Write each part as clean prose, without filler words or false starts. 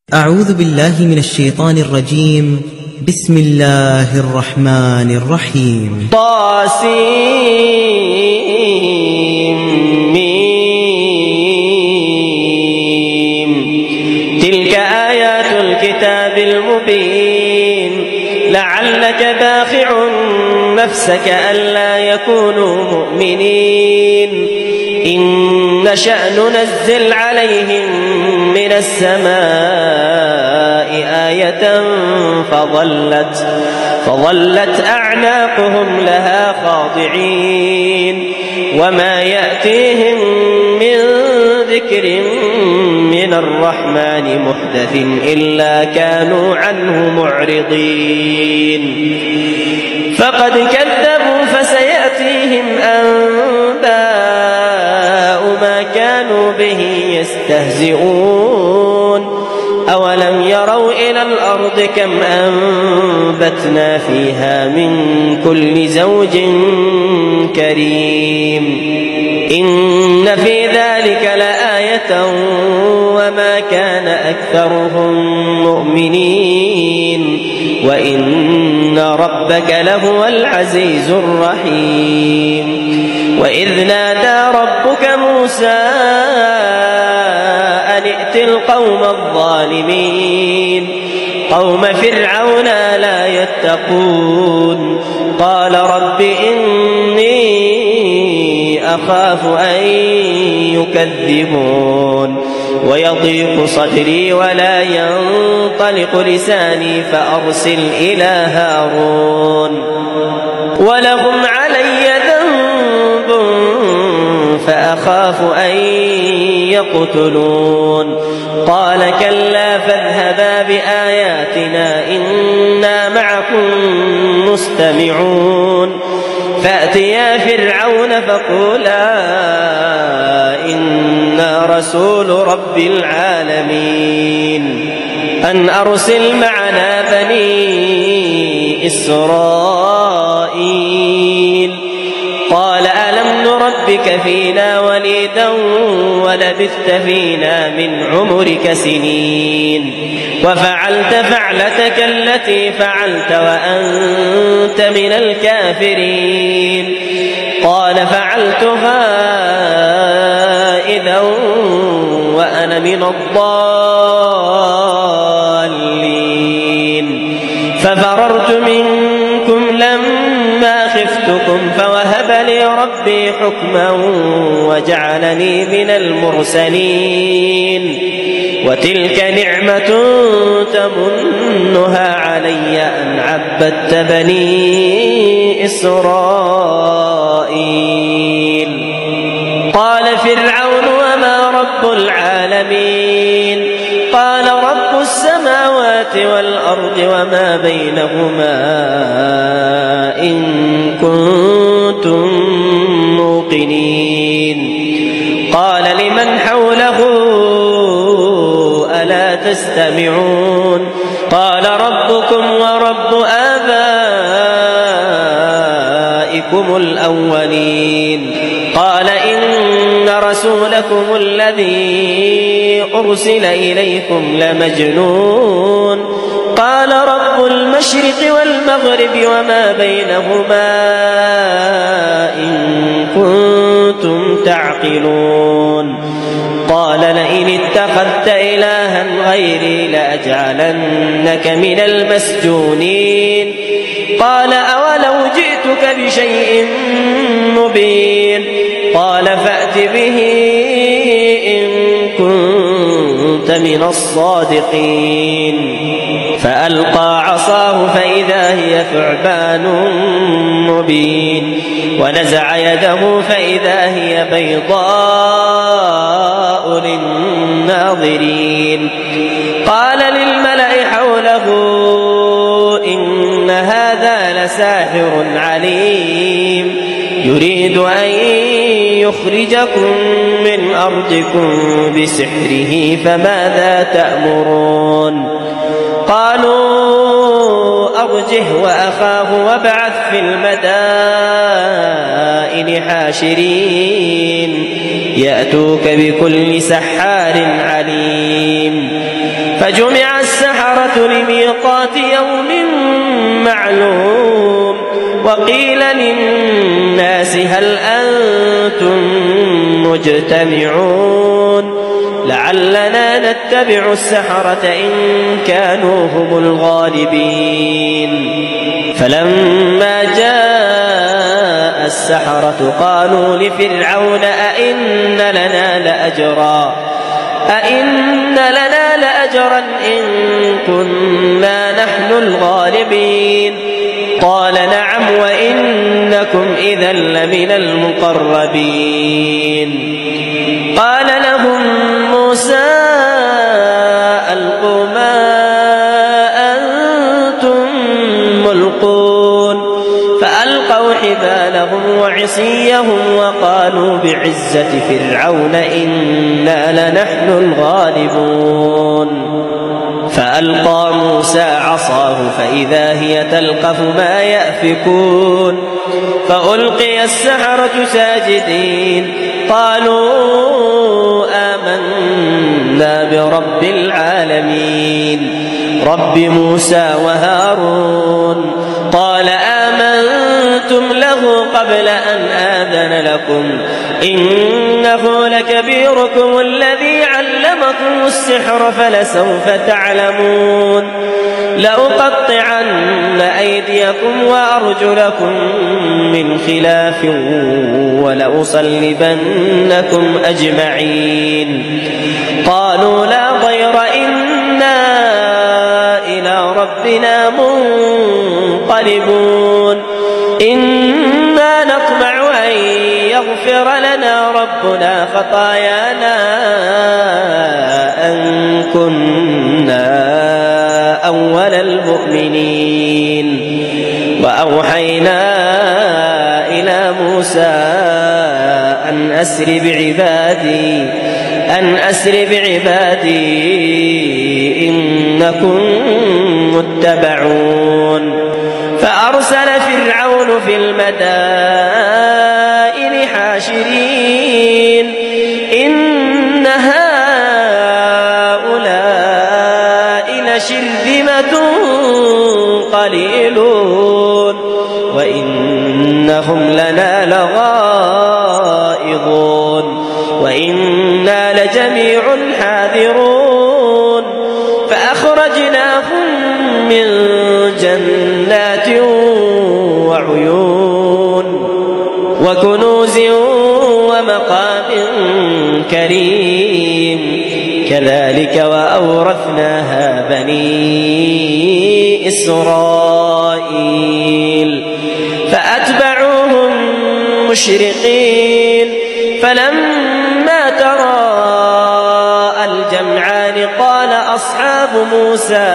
أعوذ بالله من الشيطان الرجيم. بسم الله الرحمن الرحيم. تلك آيات الكتاب المبين لعلك باخع نفسك ألا يكونوا مؤمنين إن نشأ ننزل عليهم من السماء آية فظلت أعناقهم لها خاضعين وما يأتيهم من ذكر من الرحمن محدث إلا كانوا عنه معرضين فقد كذبوا فسيأتيهم أنباء ما كانوا به يستهزئون أولم يروا إلى الأرض كم أنبتنا فيها من كل زوج كريم إن في ذلك لآية وما كان أكثرهم مؤمنين وإن ربك لهو العزيز الرحيم وإذ نادى ربك موسى أن ائت القوم الظالمين قوم فرعون لا يتقون قال رب إني أخاف أن يكذبون ويضيق صدري ولا ينطلق لساني فأرسل إلى هارون ولهم علي ذنب فأخاف أن يقتلون قال كلا فاذهبا بآياتنا إنا معكم مستمعون فأتيا فرعون فقولا إنا رسول رب العالمين أن أرسل معنا بني إسرائيل قال ألم نربك فينا وليدا ولبثت فينا من عمرك سنين وفعلت فعلتك التي فعلت وأنت من الكافرين قال فعلتها إذا وأنا من الضالين ففررت منكم لما خفتكم فوهب لي ربي حكما وجعلني من المرسلين وتلك نعمة تمنها علي أن عبدت بني إسرائيل قال فرعون وما رب العالمين قال رب السماوات والأرض وما بينهما إن كنتم موقنين قال لمن حوله ألا تستمعون قال ربكم ورب آبائكم الأولين قال إن رسولكم الذي أرسل إليكم لمجنون قال رب المشرق والمغرب وما بينهما إن كنتم تعقلون قال لئن اتخذت إلها غيري لأجعلنك من المسجونين قال أولو جئتك بشيء مبين قال فأت به إن كنت من الصادقين فألقى عصاه فإذا هي ثعبان مبين ونزع يده فإذا هي بيضاء للناظرين قال للملأ حوله إن هذا لساحر عليم يريد أن يخرجكم من أرضكم بسحره فماذا تأمرون قالوا أرجه وأخاه وابعث في المدائن حاشرين يأتوك بكل سحار عليم فجمع السحرة لميقات يوم معلوم وقيل للناس هل أنتم مجتمعون لعلنا نتبع السحرة إن كانوا هم الغالبين فلما جاء السحرة قالوا لفرعون أئن لنا لأجرا إن كنا نحن الغالبين قال نعم وإنكم إذا لمن المقربين قال لهم موسى ألقوا ما أنتم ملقون فألقوا حبالهم وعصيهم وقالوا بعزة فرعون إنا لنحن الغالبون فألقى موسى عصاه فإذا هي تلقف ما يأفكون فألقي السحرة ساجدين قالوا آمنا برب العالمين رب موسى وهارون قال آمنتم له قبل أن آذن لكم إنه لكبيركم الذي علمكم السحر فلسوف تعلمون لأقطعن أيديكم وأرجلكم من خلاف ولأصلبنكم أجمعين قالوا لا ضير إنا إلى ربنا منقلبون إنا نطمع أن يغفر لنا ربنا خطايانا أن كنا أول المؤمنين وأوحينا إلى موسى أن أسر بعبادي إنكم متبعون فأرسل فرعون في المدائن حاشرين إن هؤلاء لشرذمة قليلون وإنهم لنا لغائظون وإنا لجميع حاذرون فأخرجناهم من جنات وعيون وكنوز ومقام كريم كذلك وأورثناها بني إسرائيل فأتبعوهم مشرقين فلما تراءى الجمعان قال أصحاب موسى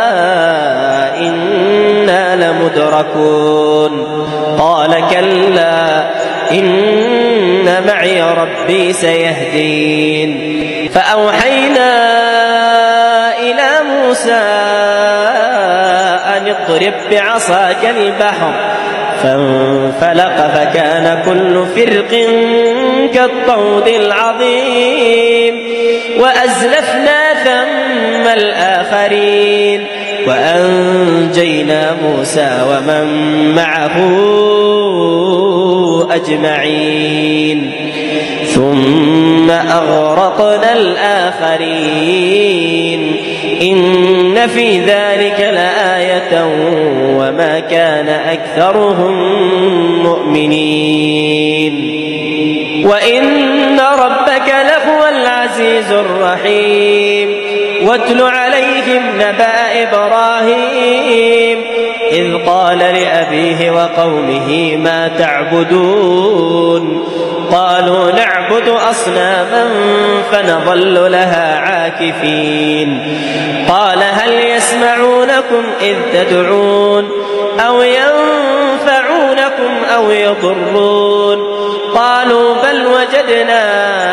إنا لمدركون قال كلا إن معي ربي سيهدين فأوحينا إلى موسى أن اضرب بعصاك البحر فانفلق فكان كل فرق كالطود العظيم وأزلفنا ثم الآخرين وأنجينا موسى ومن معه أجمعين ثم أغرقنا الآخرين إن في ذلك لآية وما كان أكثرهم مؤمنين وإن ربك لهو العزيز الرحيم واتل عليهم نبأ إبراهيم إذ قال لأبيه وقومه ما تعبدون قالوا نعبد أصناما فنظل لها عاكفين قال هل يسمعونكم إذ تدعون أو ينفعونكم أو يضرون قالوا بل وجدنا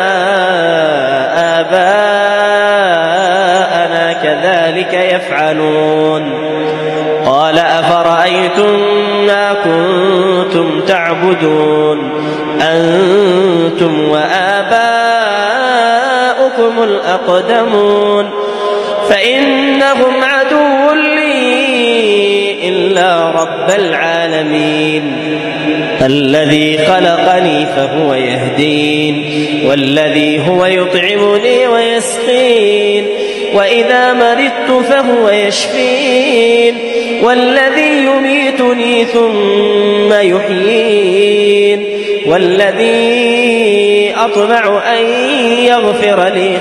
آباءنا كذلك يفعلون قال أفرأيتم ما كنتم تعبدون أنتم وآباؤكم الأقدمون فإنهم عدو لي إلا رب العالمين الذي خلقني فهو يهدين والذي هو يطعمني ويسقين وإذا مرضت فهو يشفين والذي يميتني ثم يحيين والذي أطمع أن يغفر لي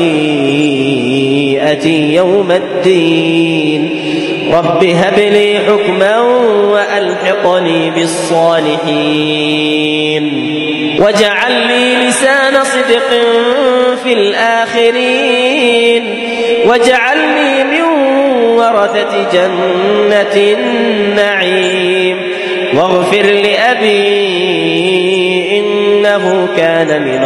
خطيئتي يوم الدين رب هب لي حكما وألحقني بالصالحين واجعل لي لسان صدق في الآخرين واجعلني من ورثة جنة النعيم واغفر لأبي إنه كان من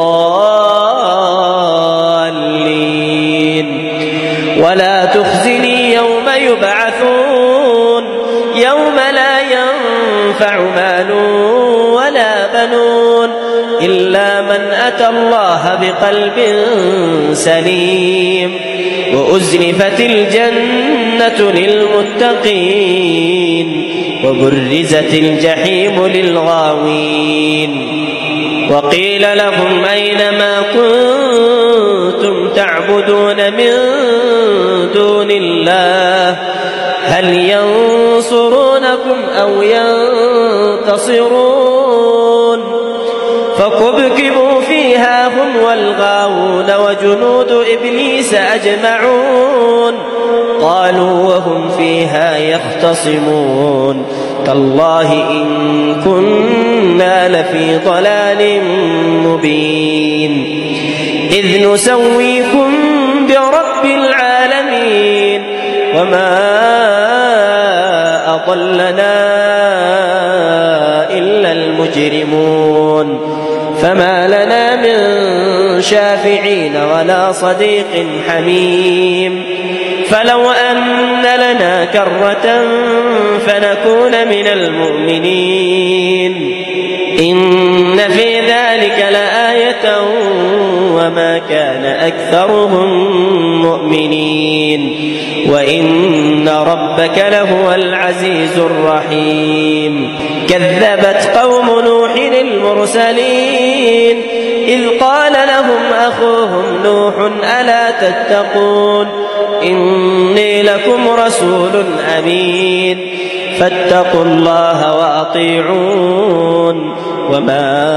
الضالين ولا تخزني يوم يبعثون يوم لا ينفع مال ولا بنون إلا من أتى الله بقلب سليم وأزلفت الجنة للمتقين وبرزت الجحيم للغاوين وقيل لهم أين ما كنتم تعبدون من دون الله هل ينصرونكم أو ينتصرون فكبكبوا فيها هم والغاوون وجنود إبليس أجمعون قالوا وهم فيها يختصمون تالله إن كنا لفي ضلال مبين إذ نسويكم برب العالمين وما أضلنا إلا المجرمون فما لنا من شافعين ولا صديق حميم فلو أن لنا كرة فنكون من المؤمنين إن في ذلك لآية وما كان أكثرهم مؤمنين وإن ربك لهو العزيز الرحيم كذبت قوم نوح المرسلين إذ قال لهم أخوهم نوح ألا تتقون إني لكم رسول أمين فاتقوا الله وأطيعون وما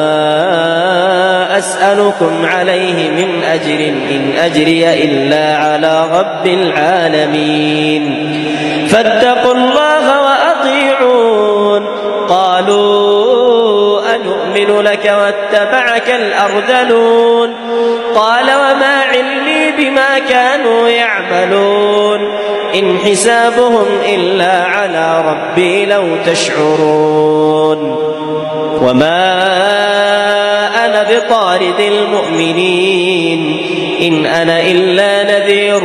أسألكم عليه من أجر إن أجري إلا على رب العالمين فاتقوا الله وأطيعون قالوا أنؤمن لك واتبعك الأرذلون قال وما علمي بما كانوا يعملون إن حسابهم إلا على ربي لو تشعرون وما أنا بطارد المؤمنين إن أنا إلا نذير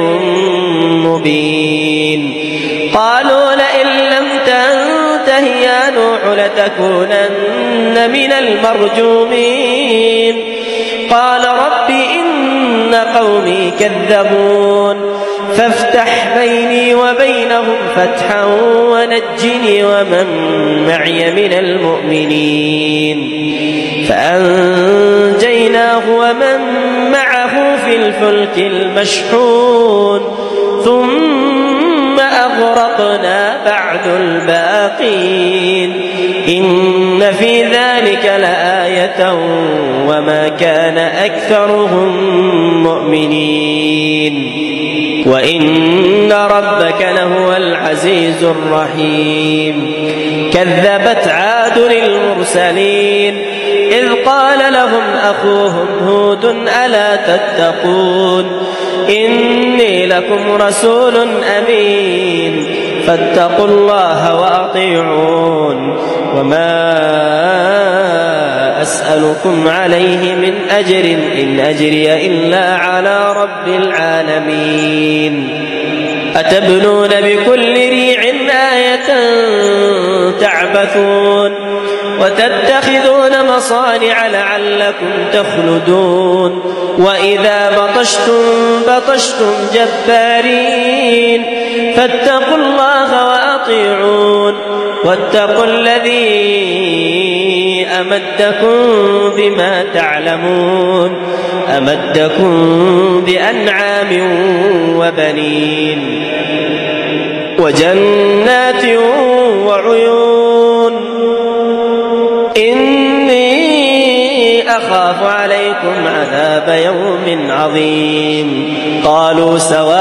مبين قالوا لئن لم تنته يا نوح لتكونن من المرجومين قال رب إن قومي كذبون فافتح بيني وبينهم فتحا ونجني ومن معي من المؤمنين فأنجيناه ومن معه في الفلك المشحون ثم أغرقنا بعد الباقين إن في ذلك لآية وما كان أكثرهم مؤمنين وإن ربك لهو العزيز الرحيم كذبت عاد المرسلين إذ قال لهم أخوهم هود ألا تتقون إني لكم رسول أمين فاتقوا الله وأطيعون وما أسألكم عليه من أجر إن أجري إلا على رب العالمين أتبنون بكل ريع آية تعبثون وتتخذون مصانع لعلكم تخلدون وإذا بطشتم جبارين فاتقوا الله وأطيعون واتقوا الذي أمدكم بما تعلمون أمدكم بأنعام وبنين وجنات وعيون إني أخاف عليكم عذاب يوم عظيم قالوا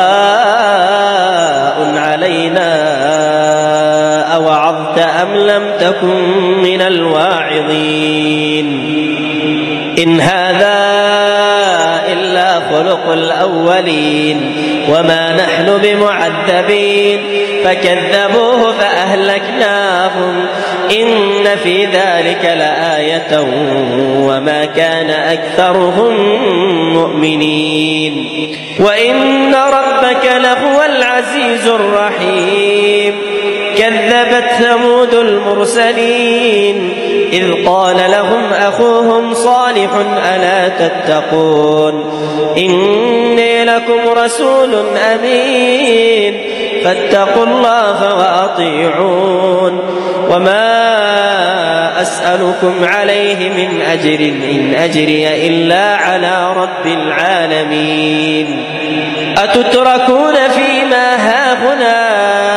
سواء علينا أوعظت أم لم تكن من الواعظين إن هذا إلا خلق الأولين وما نحن بمعذبين فكذبوه فأهلكناهم إن في ذلك لآية وما كان أكثرهم مؤمنين وإن ربك لهو العزيز الرحيم كذبت ثمود المرسلين إذ قال لهم أخوهم صالح ألا تتقون إني لكم رسول أمين فاتقوا الله وأطيعون وما أسألكم عليه من أجر إن أجري إلا على رب العالمين أتتركون فيما هاهنا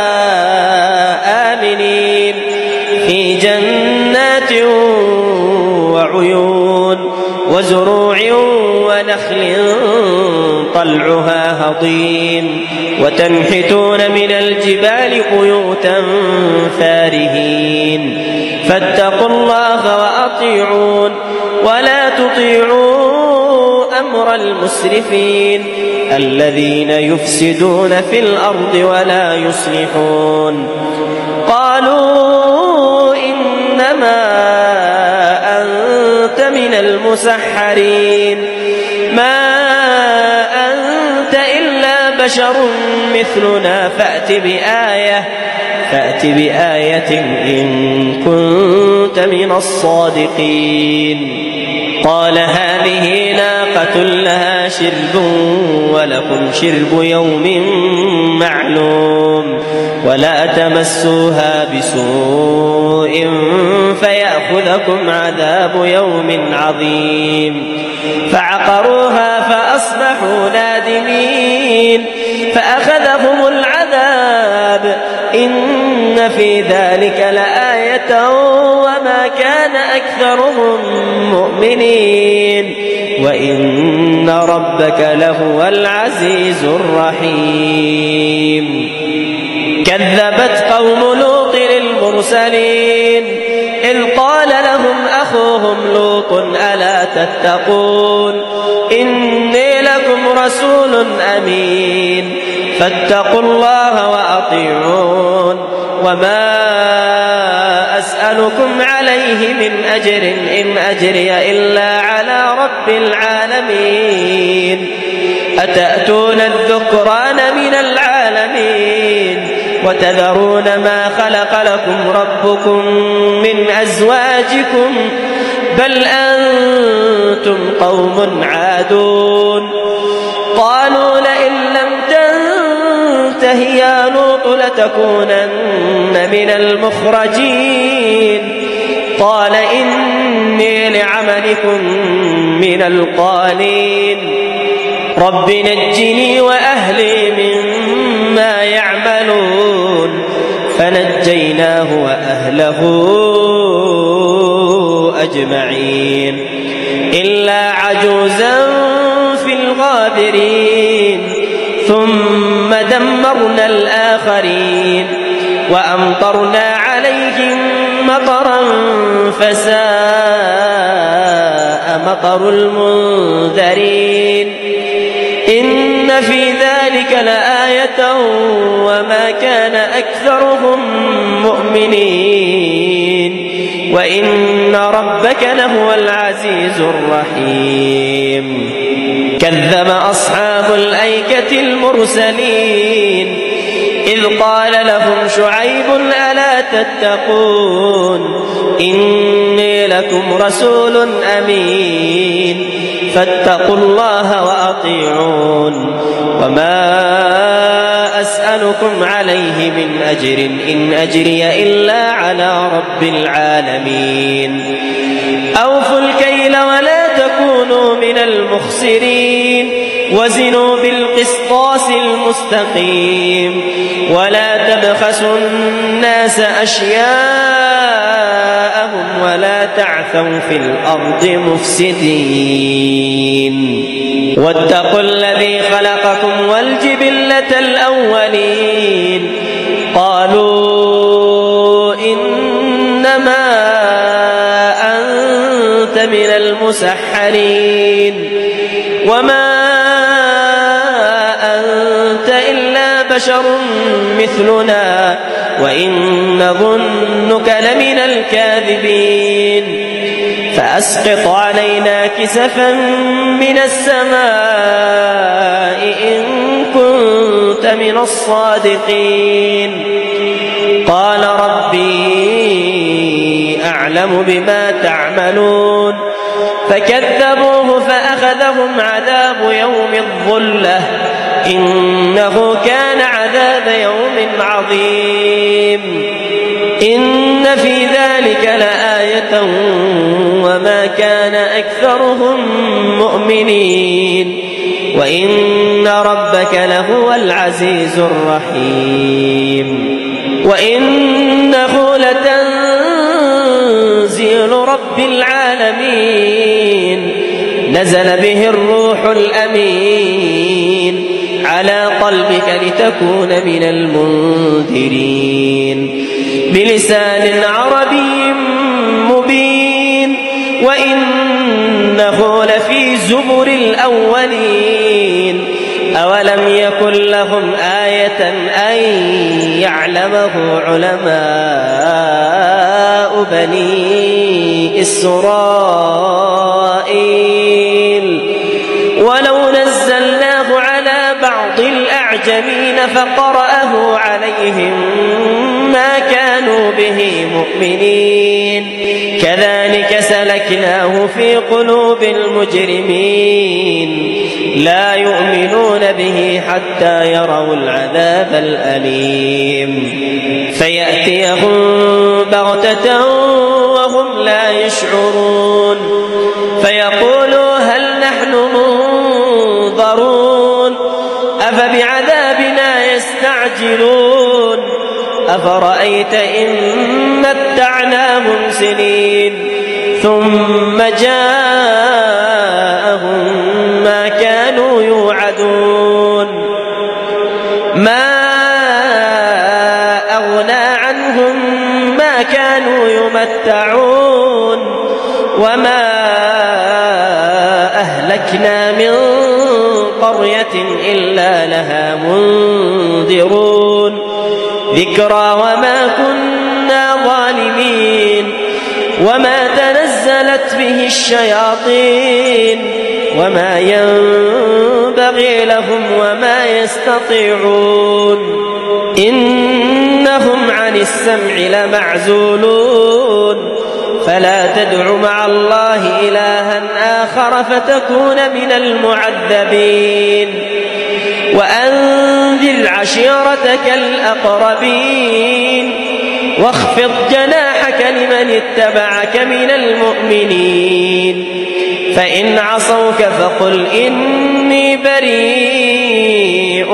آمنين في جنات وعيون وزروع ونخل طلعها هضيم وتنحتون من الجبال بيوتا فارهين فاتقوا الله وأطيعون ولا تطيعوا أمر المسرفين الذين يفسدون في الأرض ولا يصلحون قالوا إنما أنت من المسحرين ما أنت إلا بشر مثلنا فأت بآية إن كنت من الصادقين قال هذه ناقة لها شرب ولكم شرب يوم معلوم ولا تمسوها بسوء فيأخذكم عذاب يوم عظيم فعقروها فأصبحوا نادمين فأخذهم العذاب إن في ذلك لآية وما كان أكثرهم مؤمنين وإن ربك لهو العزيز الرحيم كذبت قوم لوط المرسلين إذ قال لهم أخوهم لوط ألا تتقون إني لكم رسول أمين فاتقوا الله وأطيعون وما أسألكم عليه من أجر إن أجري إلا على رب العالمين أتأتون الذكران من العالمين وتذرون ما خلق لكم ربكم من أزواجكم بل أنتم قوم عادون قالوا لئن لم تنته يا لوط لتكونن من المخرجين قال إني لعملكم من القالين رب نجني وأهلي مما يعملون فنجيناه وأهله أجمعين إلا عجوزا في الغابرين ثم دمرنا الآخرين وأمطرنا عليهم مطرا فساء مطر المنذرين إن في ذلك لآية وما كان أكثرهم مؤمنين وإن ربك لهو العزيز الرحيم كذب أصحاب الأيكة المرسلين إذ قال لهم شعيب ألا تتقون إني لكم رسول أمين فاتقوا الله وأطيعون وما أسألكم عليه من أجر إن أجري إلا على رب العالمين أوفوا الكيل ولا تكونوا من المخسرين وزنوا بالقسطاس المستقيم ولا تبخسوا الناس أشياءهم ولا تعثوا في الأرض مفسدين واتقوا الذي خلقكم والجبلة الأولين قالوا إنما أنت من المسحرين وما أنت إلا بشر مثلنا وإن نظنك لمن الكاذبين فأسقط علينا كسفا من السماء إن كنت من الصادقين قال ربي أعلم بما تعملون فكذبوه فأخذهم عذاب يوم الظلة إنه كان عذاب يوم عظيم إن في ذلك لآية وما كان أكثرهم مؤمنين وإن ربك لهو العزيز الرحيم وإنه لتنزيل رب العالمين نزل به الروح الأمين على قلبك لتكون من المنذرين بلسان عربي مبين وإنه لفي زبر الأولين أولم يكن لهم آية أن يعلمه علماء بني إسرائيل ولو نزلناه على بعض الأعجمين فقرأه عليهم ما كانوا به مؤمنين كذلك سلكناه في قلوب المجرمين لا يؤمنون به حتى يروا العذاب الأليم فيأتيهم بغتة وهم لا يشعرون فيقولوا هل نحن منظرون أفبعذابنا يستعجلون أفرأيت إن متعناهم سنين ثم جاءهم ما كانوا يوعدون ما أغنى عنهم ما كانوا يمتعون وما أهلكنا من قرية إلا لها منذرون ذكرى وما كنا ظالمين وما تنزلت به الشياطين وما ينبغي لهم وما يستطيعون إنهم عن السمع لمعزولون فلا تدع مع الله إلها آخر فتكون من المعذبين وأنذر عشيرتك الأقربين واخفض جناحك لمن اتبعك من المؤمنين فإن عصوك فقل إني بريء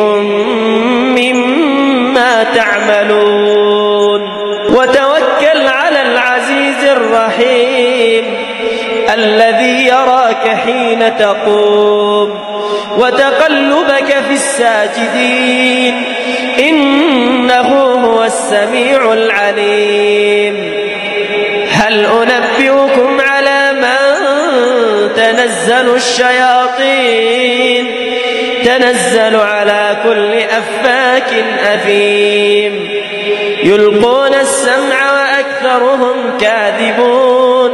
مما تعملون وتوكل على العزيز الرحيم الذي يراك حين تقوم وتقلبك في الساجدين إنه هو السميع العليم هل أنبئكم على من تنزل الشياطين تنزل على كل أفاك أثيم يلقون السمع وأكثرهم كاذبون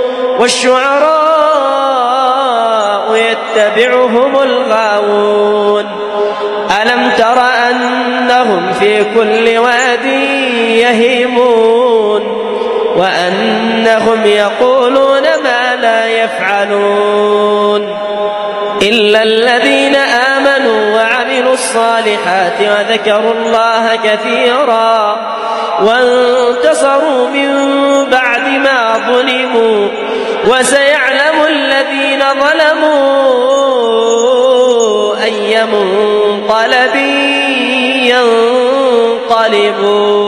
والشعراء يتبعهم الغاوون ألم تر أنهم في كل واد يهيمون وأنهم يقولون ما لا يفعلون إلا الذين آمنوا وعملوا الصالحات وذكروا الله كثيرا وانتصروا من بعد ما ظلموا وسيعلم الذين ظلموا أي منقلب ينقلبون.